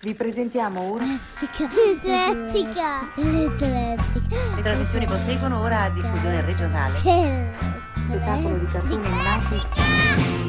Vi presentiamo ora Eclettica. le trasmissioni proseguono ora a diffusione regionale. Spettacolo di cartoni animati.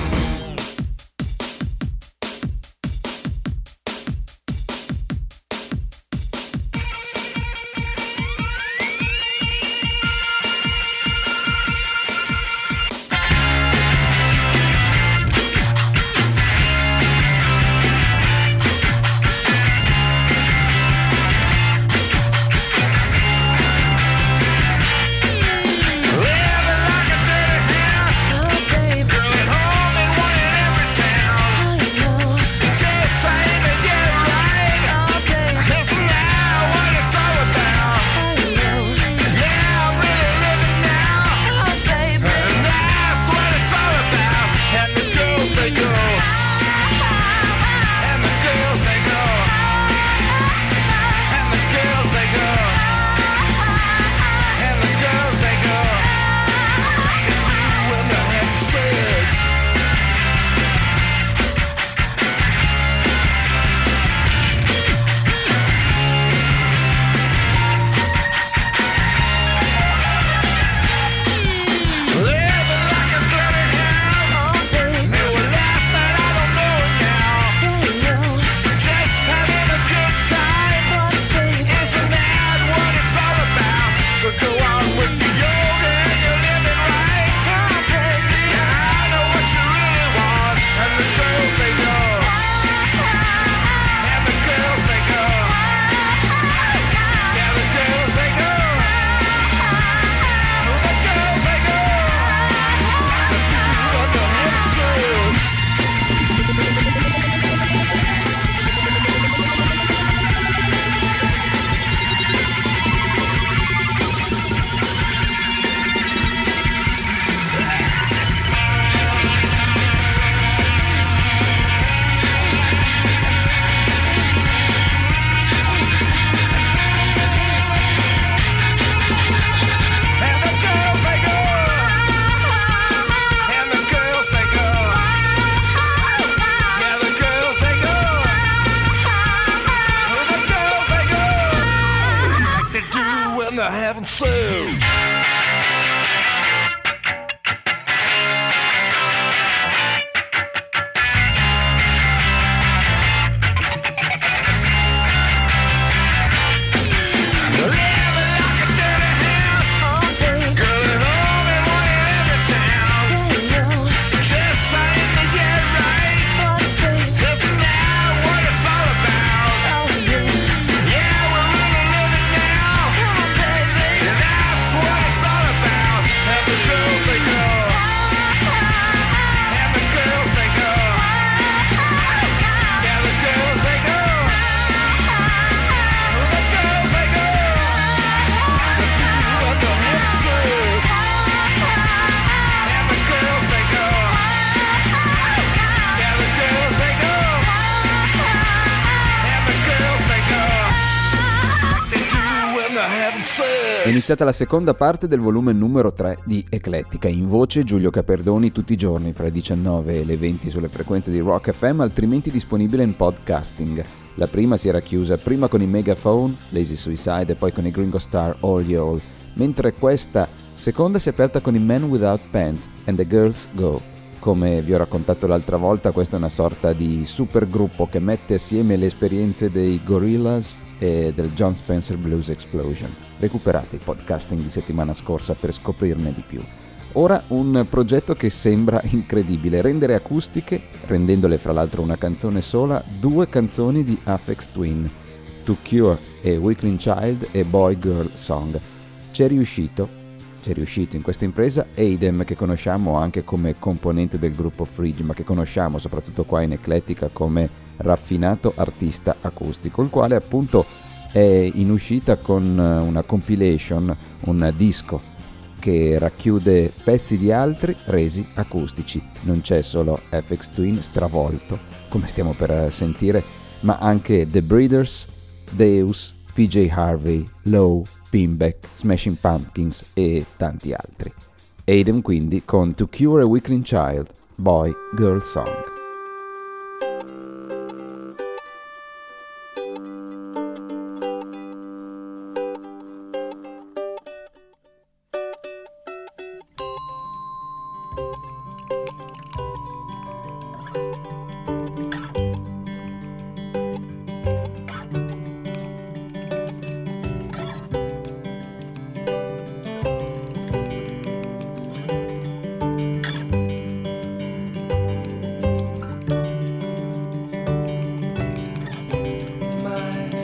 È iniziata la seconda parte del volume numero 3 di Eclettica. In voce Giulio Caperdoni tutti i giorni fra le 19 e le 20 sulle frequenze di Rock FM, altrimenti disponibile in podcasting. La prima si era chiusa prima con i Megaphone, Lazy Suicide, e poi con i Gringo Star, All Y'all, mentre questa seconda si è aperta con i Men Without Pants and the Girls Go. Come vi ho raccontato l'altra volta, questa è una sorta di supergruppo che mette assieme le esperienze dei Gorillaz e del John Spencer Blues Explosion. Recuperate il podcasting di settimana scorsa per scoprirne di più. Ora un progetto che sembra incredibile: rendere acustiche, rendendole fra l'altro una canzone sola, due canzoni di Aphex Twin, To Cure e Weakling Child e Boy Girl Song. C'è riuscito in questa impresa Eidem, che conosciamo anche come componente del gruppo Fridge, ma che conosciamo soprattutto qua in Eclettica come raffinato artista acustico, il quale appunto è in uscita con una compilation, un disco che racchiude pezzi di altri resi acustici. Non c'è solo Aphex Twin stravolto, come stiamo per sentire, ma anche The Breeders, Deus, PJ Harvey, Low, Pinback, Smashing Pumpkins e tanti altri. Eidem quindi con To Cure a Weakling Child, Boy Girl Song. My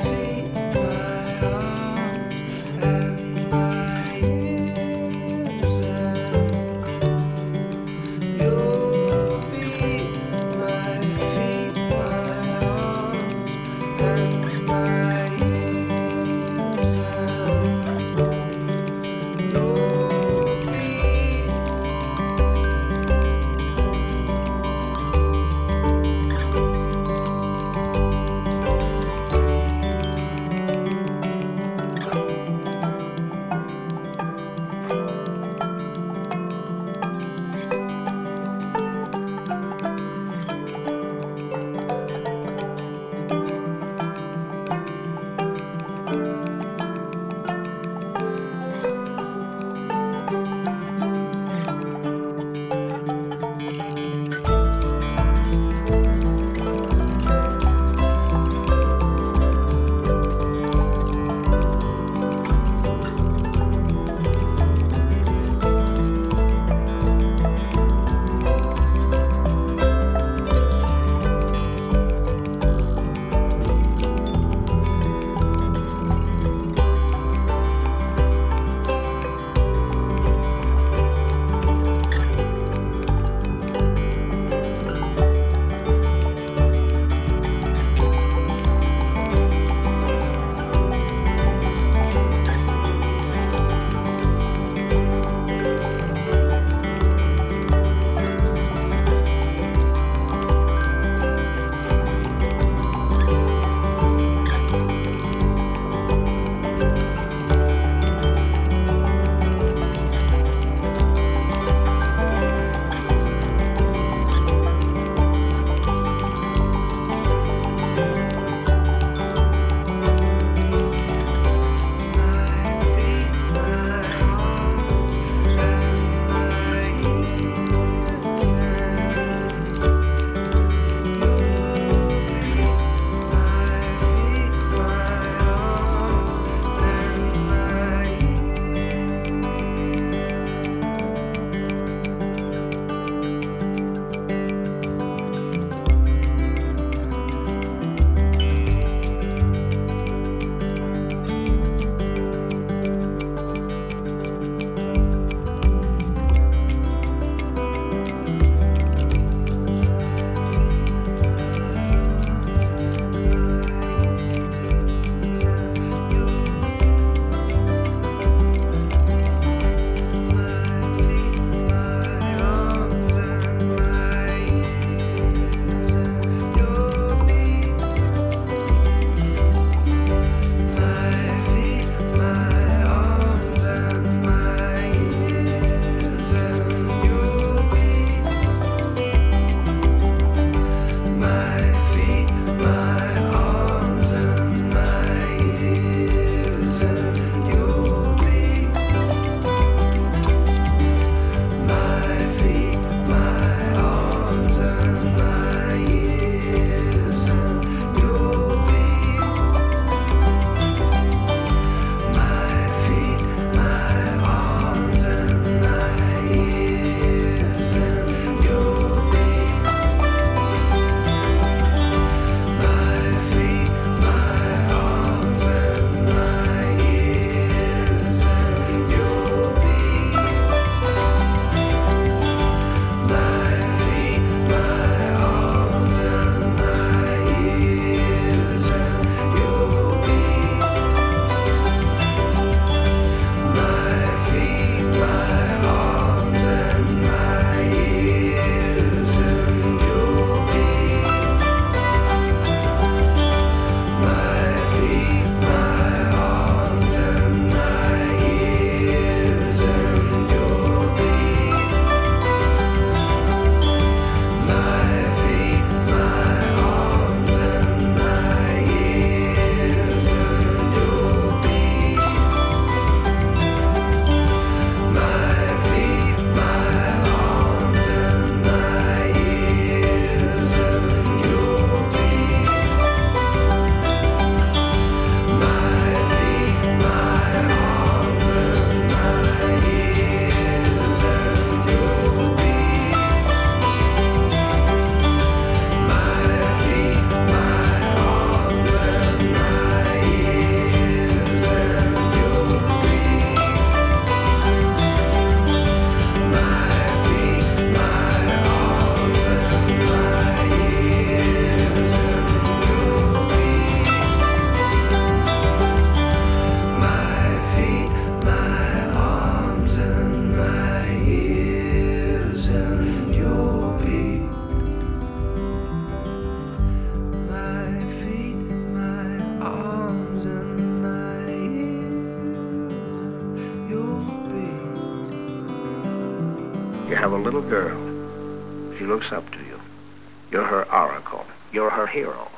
You have a little girl. She looks up to you. You're her oracle. You're her hero.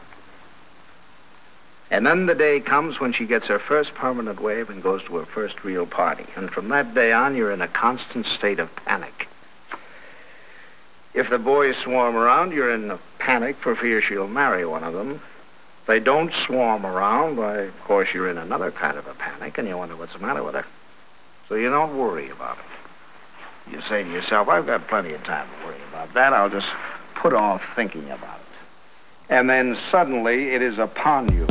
And then the day comes when she gets her first permanent wave and goes to her first real party. And from that day on, you're in a constant state of panic. If the boys swarm around, you're in a panic for fear she'll marry one of them. If they don't swarm around, why, of course, you're in another kind of a panic, and you wonder what's the matter with her. So you don't worry about it. You say to yourself, I've got plenty of time to worry about that. I'll just put off thinking about it. And then suddenly it is upon you.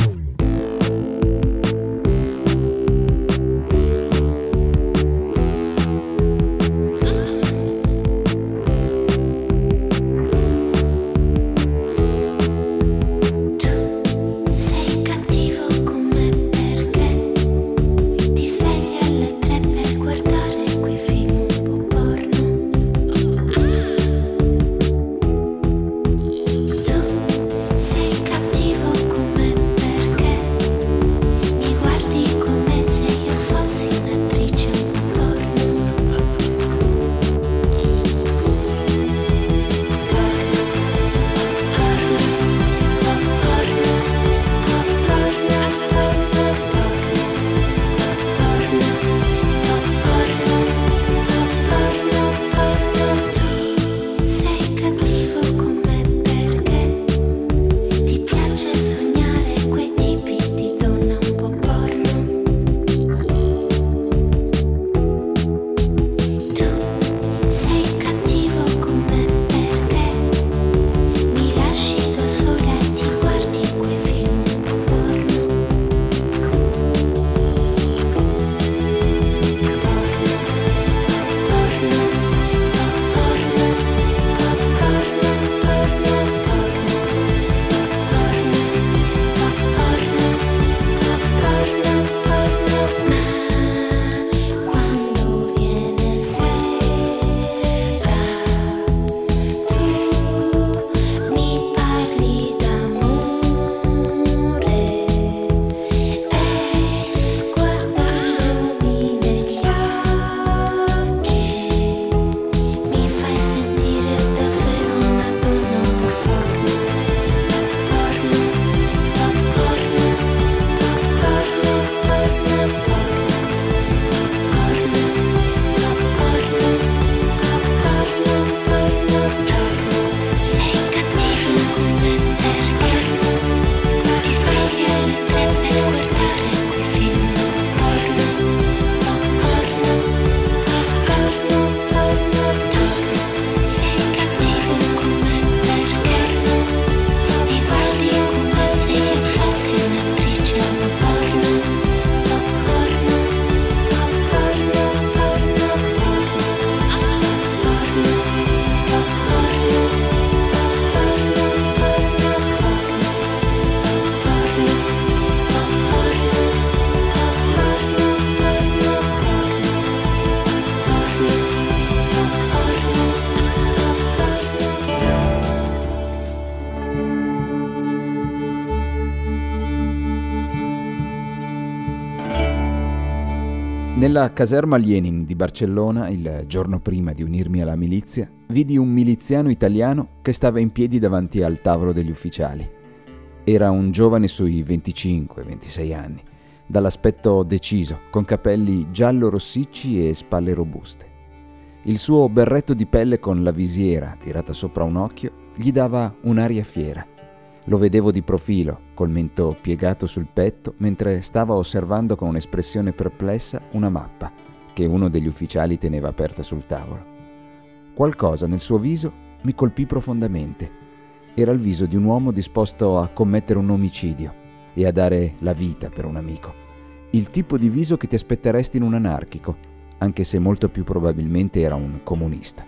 Nella caserma Lenin di Barcellona, il giorno prima di unirmi alla milizia, vidi un miliziano italiano che stava in piedi davanti al tavolo degli ufficiali. Era un giovane sui 25-26 anni, dall'aspetto deciso, con capelli giallo-rossicci e spalle robuste. Il suo berretto di pelle con la visiera tirata sopra un occhio gli dava un'aria fiera. Lo vedevo di profilo, col mento piegato sul petto, mentre stava osservando con un'espressione perplessa una mappa che uno degli ufficiali teneva aperta sul tavolo. Qualcosa nel suo viso mi colpì profondamente. Era il viso di un uomo disposto a commettere un omicidio e a dare la vita per un amico. Il tipo di viso che ti aspetteresti in un anarchico, anche se molto più probabilmente era un comunista.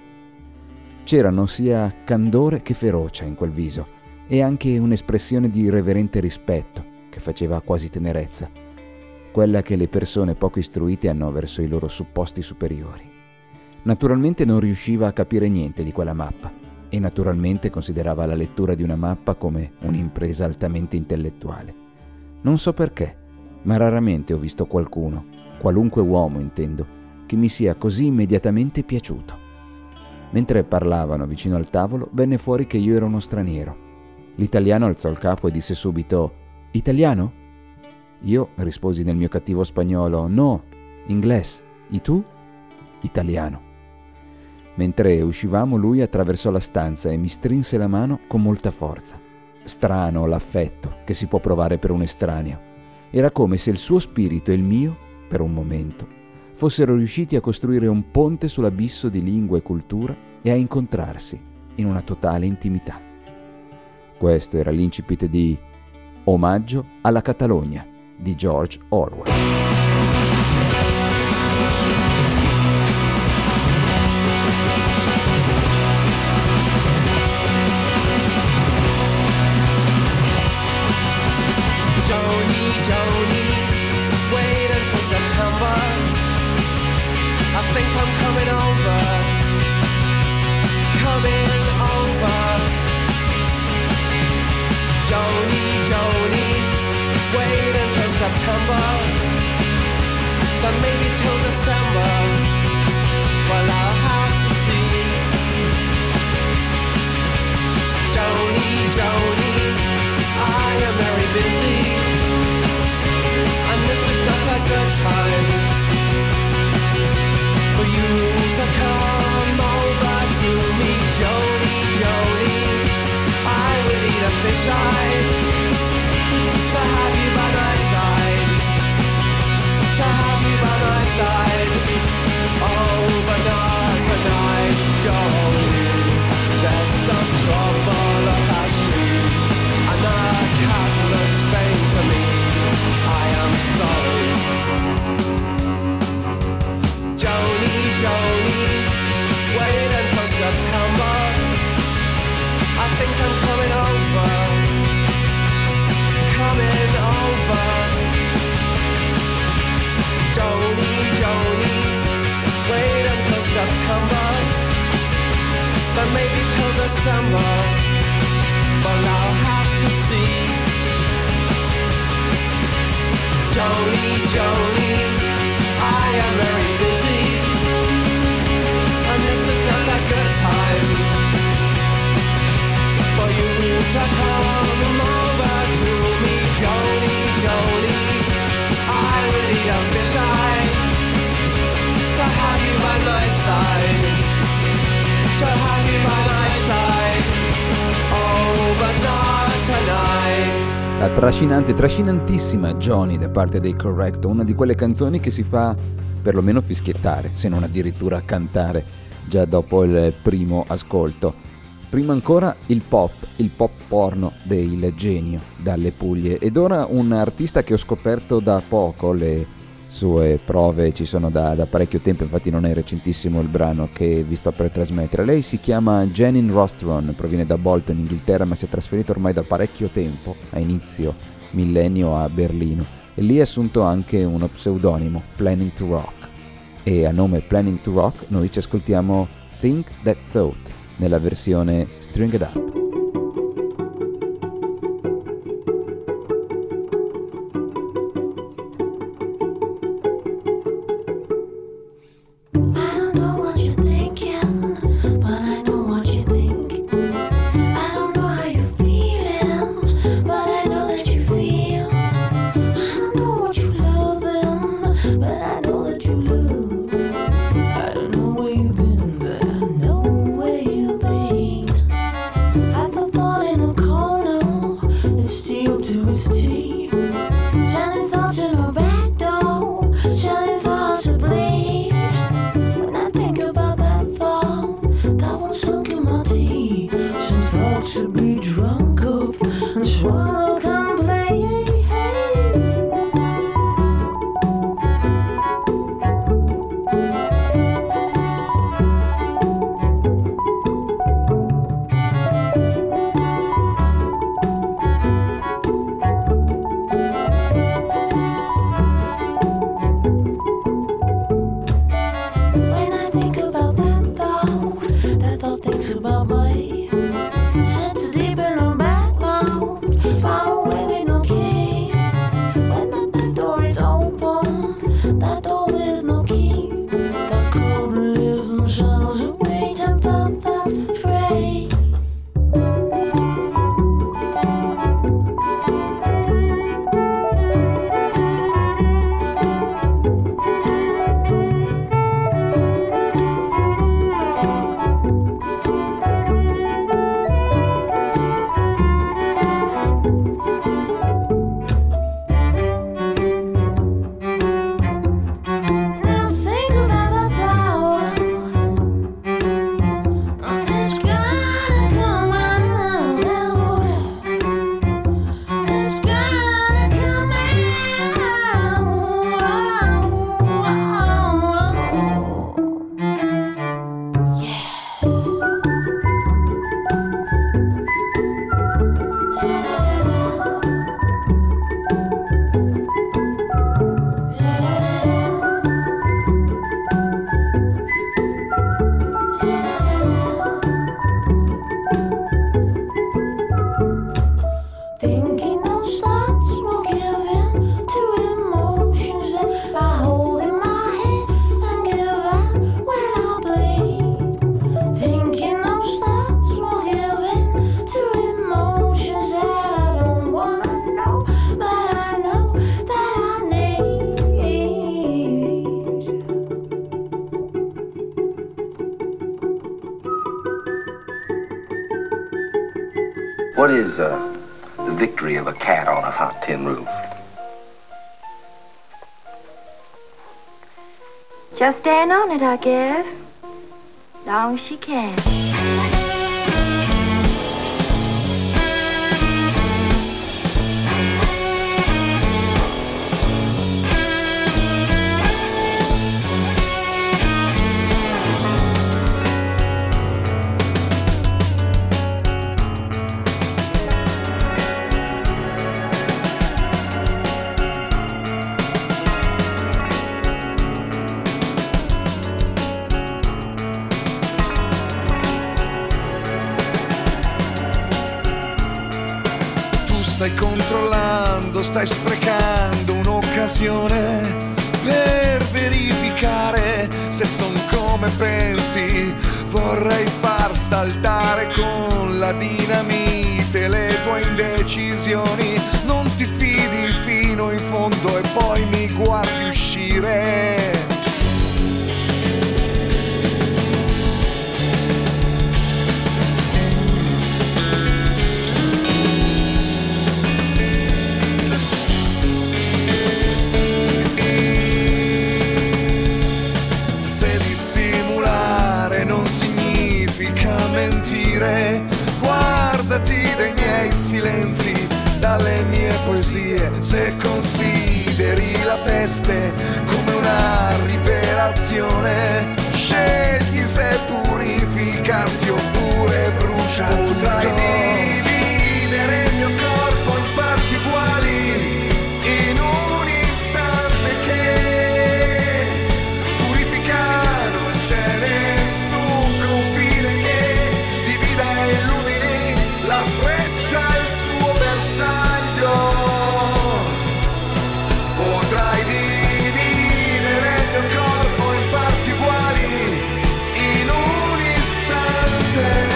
C'erano sia candore che ferocia in quel viso, e anche un'espressione di irreverente rispetto che faceva quasi tenerezza, quella che le persone poco istruite hanno verso i loro supposti superiori. Naturalmente non riusciva a capire niente di quella mappa e naturalmente considerava la lettura di una mappa come un'impresa altamente intellettuale. Non so perché, ma raramente ho visto qualcuno, qualunque uomo intendo, che mi sia così immediatamente piaciuto. Mentre parlavano vicino al tavolo, venne fuori che io ero uno straniero. L'italiano alzò il capo e disse subito: «Italiano?» Io risposi nel mio cattivo spagnolo: «No, inglés. E tu?» «Italiano». Mentre uscivamo, lui attraversò la stanza e mi strinse la mano con molta forza. Strano l'affetto che si può provare per un estraneo. Era come se il suo spirito e il mio, per un momento, fossero riusciti a costruire un ponte sull'abisso di lingua e cultura e a incontrarsi in una totale intimità. Questo era l'incipit di Omaggio alla Catalogna di George Orwell. Joni, wait until September. I think I'm coming over. Joni, wait until September. Then maybe till December. Well, I'll have to see. Joni, I am very busy, and this is not a good time for you to come over to me. Joni, I would eat a fisheye to have you by my side, to have you by my side. Oh, but not tonight, Joni. There's some trouble up our street, and the cat looks faint to me. I am sorry. Joni, wait until September. I think I'm coming over. Joni, wait until September. Then maybe till December. But I'll have to see. Joni, I am very busy, and this is not a good time for you to come over to me. Joni, I would eat a fisheye to have you by my side, to have you by my side. Oh, but not tonight. La trascinantissima Joni da parte dei Correcto, una di quelle canzoni che si fa perlomeno fischiettare, se non addirittura cantare già dopo il primo ascolto. Prima ancora il pop porno del Genio dalle Puglie, ed ora un artista che ho scoperto da poco. Le sue prove ci sono da parecchio tempo, infatti non è recentissimo il brano che vi sto per trasmettere. Lei si chiama Janine Rostron, proviene da Bolton, Inghilterra, ma si è trasferita ormai da parecchio tempo, a inizio millennio, a Berlino, e lì ha assunto anche uno pseudonimo, Planning to Rock, e a nome Planning to Rock noi ci ascoltiamo Think That Thought nella versione String It Up. I What is the victory of a cat on a hot tin roof? Just stand on it, I guess. Long as she can. Stai controllando, stai sprecando un'occasione per verificare se son come pensi. Vorrei far saltare con la dinamite le tue indecisioni. Non ti fidi fino in fondo e poi mi guardi uscire. Guardati dai miei silenzi, dalle mie poesie. Se consideri la peste come una rivelazione, scegli se purificarti oppure bruciare. Potrai dividere il mio corpo in parti uguali in un istante che purificare non c'è nessun confine che divida e illumini la freccia e il suo bersaglio. Potrai dividere il mio corpo in parti uguali in un istante.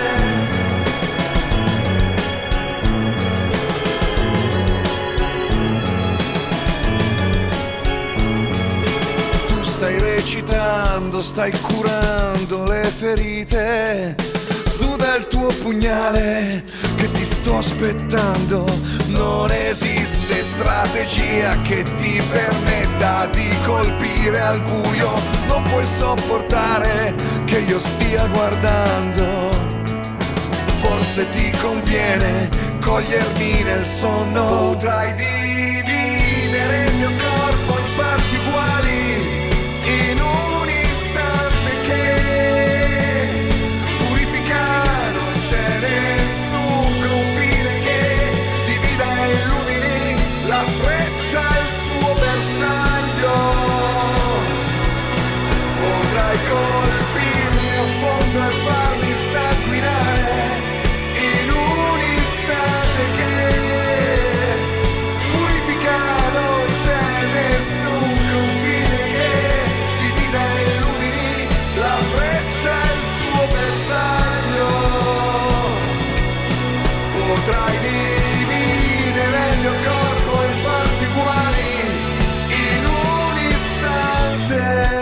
Tu stai recitando, stai curando le ferite. Snuda il tuo pugnale che ti sto aspettando. Non esiste strategia che ti permetta di colpire al buio. Non puoi sopportare che io stia guardando. Forse ti conviene cogliermi nel sonno. Potrai dividere il mio corpo in parti uguali in un istante che purificare non c'è nessun confine che divida e illumini la freccia e il suo bersaglio. Potrai colpirmi a fondo e farmi sanguinare in un istante che purificare non c'è nessun confine che divida e illumini la freccia e il suo bersaglio. Potrai dividere il mio corpo in parti uguali in un istante.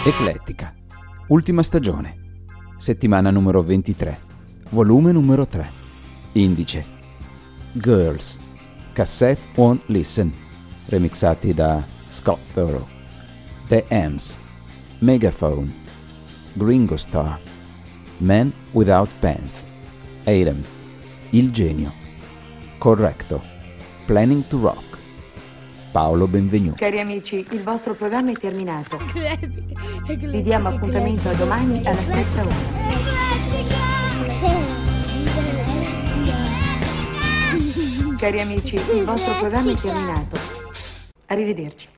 Eclettica. Ultima stagione. Settimana numero 23. Volume numero 3. Indice. Girls. Cassettes Won't Listen. Remixati da Scott Thorough. The Amps. Megaphone. Gringo Star. Man Without Pants. Adam. Il Genio. Correcto. Planning to Rock. Paolo Benvenuto. Cari amici, il vostro programma è terminato. Vi diamo appuntamento a domani alla stessa ora. Cari amici, il vostro programma è terminato. Arrivederci.